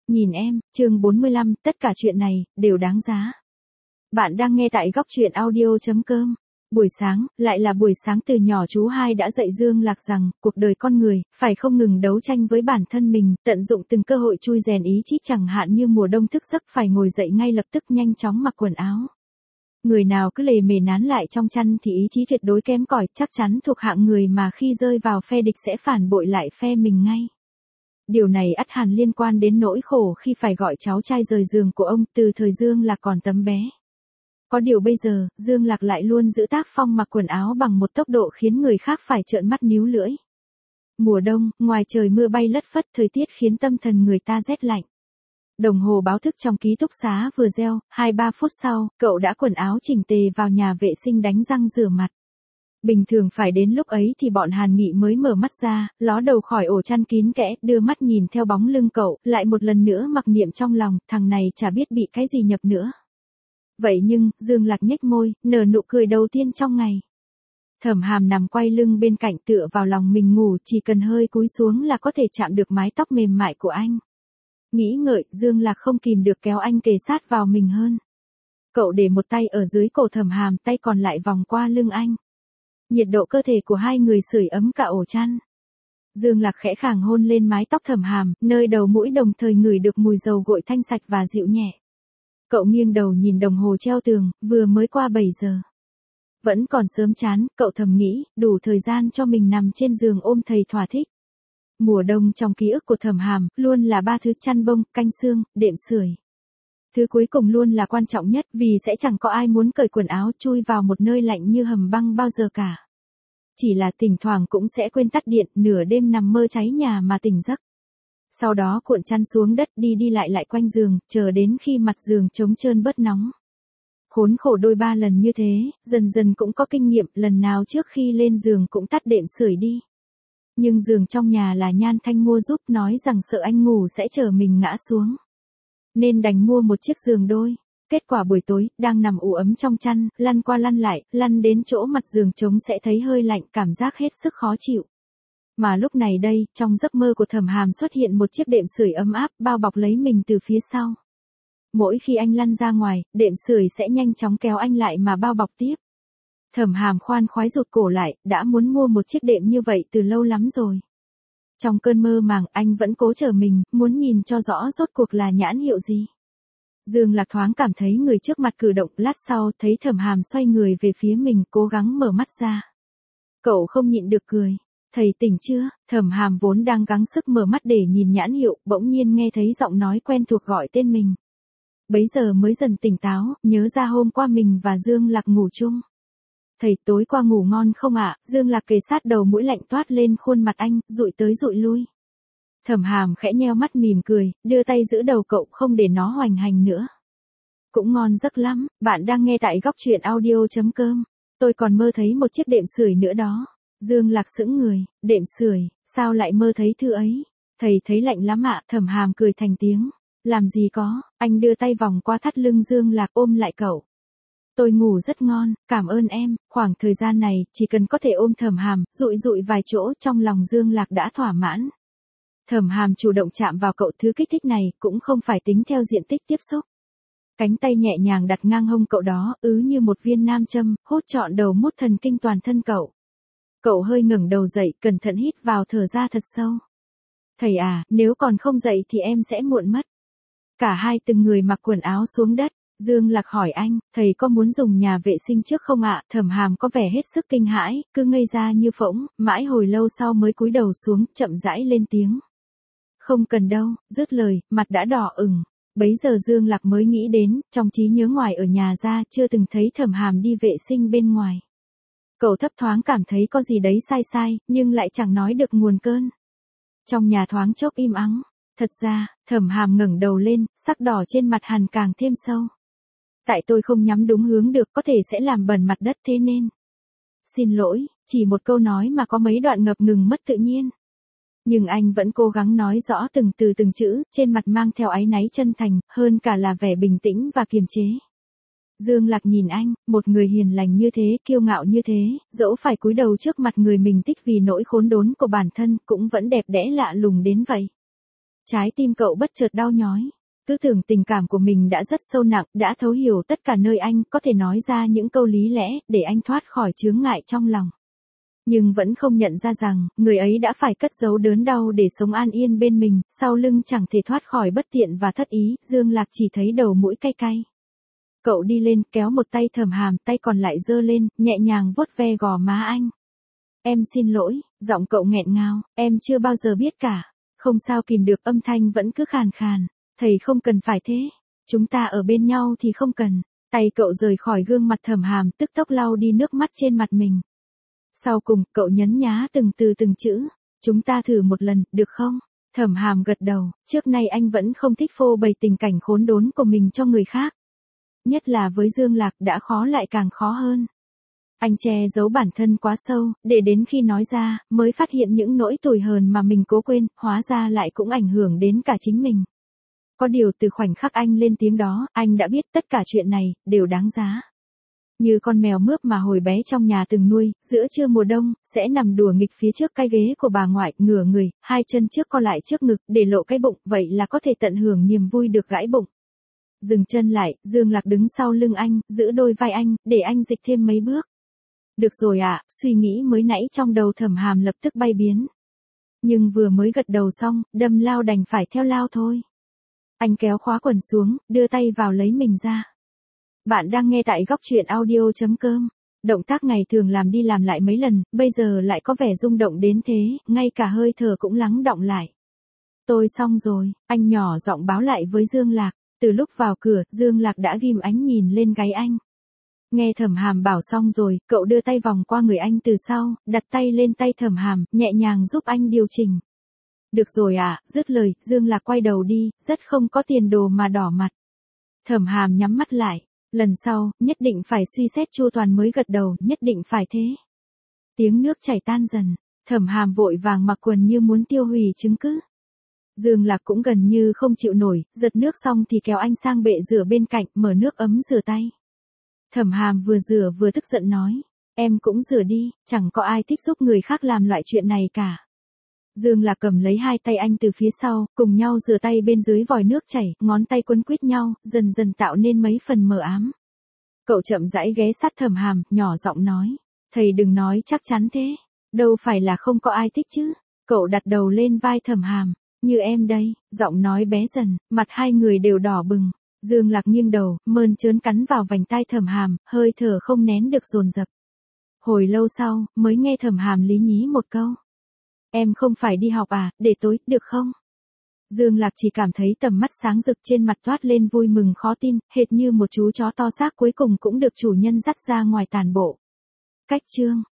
Nhìn em, chương 45, tất cả chuyện này, đều đáng giá. Bạn đang nghe tại góc truyện audio.com. Buổi sáng, lại là buổi sáng từ nhỏ chú hai đã dạy Dương Lạc rằng, cuộc đời con người, phải không ngừng đấu tranh với bản thân mình, tận dụng từng cơ hội chui rèn ý chí, chẳng hạn như mùa đông thức giấc phải ngồi dậy ngay lập tức nhanh chóng mặc quần áo. Người nào cứ lề mề nán lại trong chăn thì ý chí tuyệt đối kém cỏi, chắc chắn thuộc hạng người mà khi rơi vào phe địch sẽ phản bội lại phe mình ngay. Điều này ắt hẳn liên quan đến nỗi khổ khi phải gọi cháu trai rời giường của ông từ thời Dương Lạc còn tấm bé. Có điều bây giờ, Dương Lạc lại luôn giữ tác phong mặc quần áo bằng một tốc độ khiến người khác phải trợn mắt níu lưỡi. Mùa đông, ngoài trời mưa bay lất phất, thời tiết khiến tâm thần người ta rét lạnh. Đồng hồ báo thức trong ký túc xá vừa reo, 2-3 phút sau, cậu đã quần áo chỉnh tề vào nhà vệ sinh đánh răng rửa mặt. Bình thường phải đến lúc ấy thì bọn Hàn Nghị mới mở mắt ra, ló đầu khỏi ổ chăn kín kẽ, đưa mắt nhìn theo bóng lưng cậu, lại một lần nữa mặc niệm trong lòng, thằng này chả biết bị cái gì nhập nữa. Vậy nhưng, Dương Lạc nhếch môi, nở nụ cười đầu tiên trong ngày. Thẩm Hàm nằm quay lưng bên cạnh tựa vào lòng mình ngủ, chỉ cần hơi cúi xuống là có thể chạm được mái tóc mềm mại của anh. Nghĩ ngợi, Dương Lạc không kìm được kéo anh kề sát vào mình hơn. Cậu để một tay ở dưới cổ Thẩm Hàm, tay còn lại vòng qua lưng anh. Nhiệt độ cơ thể của hai người sưởi ấm cả ổ chăn. Dương Lạc khẽ khàng hôn lên mái tóc Thẩm Hàm, nơi đầu mũi đồng thời ngửi được mùi dầu gội thanh sạch và dịu nhẹ. Cậu nghiêng đầu nhìn đồng hồ treo tường, vừa mới qua 7 giờ. Vẫn còn sớm chán, cậu thầm nghĩ, đủ thời gian cho mình nằm trên giường ôm thầy thỏa thích. Mùa đông trong ký ức của Thẩm Hàm, luôn là 3 thứ: chăn bông, canh xương, đệm sưởi. Thứ cuối cùng luôn là quan trọng nhất, vì sẽ chẳng có ai muốn cởi quần áo chui vào một nơi lạnh như hầm băng bao giờ cả. Chỉ là thỉnh thoảng cũng sẽ quên tắt điện, nửa đêm nằm mơ cháy nhà mà tỉnh giấc. Sau đó cuộn chăn xuống đất đi lại quanh giường, chờ đến khi mặt giường trống trơn bớt nóng. Khốn khổ đôi 3 lần như thế, dần dần cũng có kinh nghiệm, lần nào trước khi lên giường cũng tắt đệm sưởi đi. Nhưng giường trong nhà là Nhan Thanh mua giúp, nói rằng sợ anh ngủ sẽ chờ mình ngã xuống. Nên đành mua một chiếc giường đôi. Kết quả buổi tối, đang nằm ủ ấm trong chăn, lăn qua lăn lại, lăn đến chỗ mặt giường trống sẽ thấy hơi lạnh, cảm giác hết sức khó chịu. Mà lúc này đây, trong giấc mơ của Thẩm Hàm xuất hiện một chiếc đệm sưởi ấm áp, bao bọc lấy mình từ phía sau. Mỗi khi anh lăn ra ngoài, đệm sưởi sẽ nhanh chóng kéo anh lại mà bao bọc tiếp. Thẩm Hàm khoan khoái rụt cổ lại, đã muốn mua một chiếc đệm như vậy từ lâu lắm rồi. Trong cơn mơ màng, anh vẫn cố chờ mình, muốn nhìn cho rõ rốt cuộc là nhãn hiệu gì. Dương Lạc thoáng cảm thấy người trước mặt cử động, lát sau thấy Thẩm Hàm xoay người về phía mình, cố gắng mở mắt ra. Cậu không nhịn được cười. Thầy tỉnh chưa? Thẩm Hàm vốn đang gắng sức mở mắt để nhìn nhãn hiệu, bỗng nhiên nghe thấy giọng nói quen thuộc gọi tên mình. Bấy giờ mới dần tỉnh táo, nhớ ra hôm qua mình và Dương Lạc ngủ chung. Thầy tối qua ngủ ngon không ạ? Dương Lạc kề sát đầu mũi lạnh toát lên khuôn mặt anh, dụi tới dụi lui. Thẩm Hàm khẽ nheo mắt mỉm cười, đưa tay giữ đầu cậu không để nó hoành hành nữa. Cũng ngon giấc lắm, bạn đang nghe tại góc truyện audio.com. Tôi còn mơ thấy một chiếc đệm sưởi nữa đó. Dương Lạc sững người, đệm sưởi, sao lại mơ thấy thứ ấy? Thầy thấy lạnh lắm ạ. Thẩm Hàm cười thành tiếng. Làm gì có, anh đưa tay vòng qua thắt lưng Dương Lạc ôm lại cậu. Tôi ngủ rất ngon, cảm ơn em. Khoảng thời gian này, chỉ cần có thể ôm Thẩm Hàm, dụi vài chỗ, trong lòng Dương Lạc đã thỏa mãn. Thẩm Hàm chủ động chạm vào cậu, thứ kích thích này cũng không phải tính theo diện tích tiếp xúc. Cánh tay nhẹ nhàng đặt ngang hông cậu đó, như một viên nam châm, hút trọn đầu mút thần kinh toàn thân cậu. Cậu hơi ngẩng đầu dậy, cẩn thận hít vào thở ra thật sâu. Thầy à, nếu còn không dậy thì em sẽ muộn mất. Cả hai từng người mặc quần áo xuống đất. Dương Lạc hỏi anh, thầy có muốn dùng nhà vệ sinh trước không ạ? Thẩm Hàm có vẻ hết sức kinh hãi, cứ ngây ra như phỗng, mãi hồi lâu sau mới cúi đầu xuống, chậm rãi lên tiếng. Không cần đâu, dứt lời, mặt đã đỏ ửng. Bấy giờ Dương Lạc mới nghĩ đến, trong trí nhớ ngoài ở nhà ra, chưa từng thấy Thẩm Hàm đi vệ sinh bên ngoài. Cậu thấp thoáng cảm thấy có gì đấy sai, nhưng lại chẳng nói được nguồn cơn. Trong nhà thoáng chốc im ắng. Thật ra, Thẩm Hàm ngẩng đầu lên, sắc đỏ trên mặt hằn càng thêm sâu. Tại tôi không nhắm đúng hướng được, có thể sẽ làm bẩn mặt đất thế nên. Xin lỗi, chỉ một câu nói mà có mấy đoạn ngập ngừng mất tự nhiên. Nhưng anh vẫn cố gắng nói rõ từng từ từng chữ, trên mặt mang theo áy náy chân thành, hơn cả là vẻ bình tĩnh và kiềm chế. Dương Lạc nhìn anh, một người hiền lành như thế, kiêu ngạo như thế, dẫu phải cúi đầu trước mặt người mình thích vì nỗi khốn đốn của bản thân, cũng vẫn đẹp đẽ lạ lùng đến vậy. Trái tim cậu bất chợt đau nhói. Cứ tưởng tình cảm của mình đã rất sâu nặng, đã thấu hiểu tất cả nơi anh, có thể nói ra những câu lý lẽ, để anh thoát khỏi chướng ngại trong lòng. Nhưng vẫn không nhận ra rằng, người ấy đã phải cất giấu đớn đau để sống an yên bên mình, sau lưng chẳng thể thoát khỏi bất tiện và thất ý, Dương Lạc chỉ thấy đầu mũi cay cay. Cậu đi lên, kéo một tay Thẩm Hàm, tay còn lại giơ lên, nhẹ nhàng vuốt ve gò má anh. Em xin lỗi, giọng cậu nghẹn ngào, em chưa bao giờ biết cả. Không sao kìm được, âm thanh vẫn cứ khàn khàn. Thầy không cần phải thế. Chúng ta ở bên nhau thì không cần. Tay cậu rời khỏi gương mặt Thẩm Hàm, tức tốc lau đi nước mắt trên mặt mình. Sau cùng, cậu nhấn nhá từng từ từng chữ. Chúng ta thử một lần, được không? Thẩm Hàm gật đầu, trước nay anh vẫn không thích phô bày tình cảnh khốn đốn của mình cho người khác. Nhất là với Dương Lạc đã khó lại càng khó hơn. Anh che giấu bản thân quá sâu, để đến khi nói ra, mới phát hiện những nỗi tủi hờn mà mình cố quên, hóa ra lại cũng ảnh hưởng đến cả chính mình. Có điều từ khoảnh khắc anh lên tiếng đó, anh đã biết tất cả chuyện này, đều đáng giá. Như con mèo mướp mà hồi bé trong nhà từng nuôi, giữa trưa mùa đông, sẽ nằm đùa nghịch phía trước cái ghế của bà ngoại, ngửa người, hai chân trước co lại trước ngực, để lộ cái bụng, vậy là có thể tận hưởng niềm vui được gãi bụng. Dừng chân lại, Dương Lạc đứng sau lưng anh, giữ đôi vai anh, để anh dịch thêm mấy bước. Được rồi ạ, suy nghĩ mới nãy trong đầu Thẩm Hàm lập tức bay biến. Nhưng vừa mới gật đầu xong, đâm lao đành phải theo lao thôi. Anh kéo khóa quần xuống, đưa tay vào lấy mình ra. Bạn đang nghe tại góc truyện audio.com. Động tác ngày thường làm đi làm lại mấy lần, bây giờ lại có vẻ rung động đến thế, ngay cả hơi thở cũng lắng đọng lại. Tôi xong rồi, anh nhỏ giọng báo lại với Dương Lạc. Từ lúc vào cửa, Dương Lạc đã ghim ánh nhìn lên gáy anh. Nghe Thẩm Hàm bảo xong rồi, cậu đưa tay vòng qua người anh từ sau, đặt tay lên tay Thẩm Hàm, nhẹ nhàng giúp anh điều chỉnh. Được rồi ạ, dứt lời, Dương Lạc quay đầu đi, rất không có tiền đồ mà đỏ mặt. Thẩm Hàm nhắm mắt lại. Lần sau, nhất định phải suy xét chu toàn mới gật đầu, nhất định phải thế. Tiếng nước chảy tan dần, Thẩm Hàm vội vàng mặc quần như muốn tiêu hủy chứng cứ. Dương Lạc cũng gần như không chịu nổi, giật nước xong thì kéo anh sang bệ rửa bên cạnh, mở nước ấm rửa tay. Thẩm Hàm vừa rửa vừa tức giận nói, em cũng rửa đi, chẳng có ai thích giúp người khác làm loại chuyện này cả. Dương Lạc cầm lấy hai tay anh từ phía sau, cùng nhau rửa tay bên dưới vòi nước chảy, ngón tay quấn quýt nhau, dần dần tạo nên mấy phần mờ ám. Cậu chậm rãi ghé sát Thẩm Hàm, nhỏ giọng nói, thầy đừng nói chắc chắn thế, đâu phải là không có ai thích chứ. Cậu đặt đầu lên vai Thẩm Hàm, như em đây, giọng nói bé dần, mặt hai người đều đỏ bừng. Dương Lạc nghiêng đầu, mơn trớn cắn vào vành tai Thẩm Hàm, hơi thở không nén được dồn dập. Hồi lâu sau, mới nghe Thẩm Hàm lý nhí một câu. Em không phải đi học à, để tối, được không? Dương Lạc chỉ cảm thấy tầm mắt sáng rực trên mặt toát lên vui mừng khó tin, hệt như một chú chó to xác cuối cùng cũng được chủ nhân dắt ra ngoài tàn bộ. Cách chương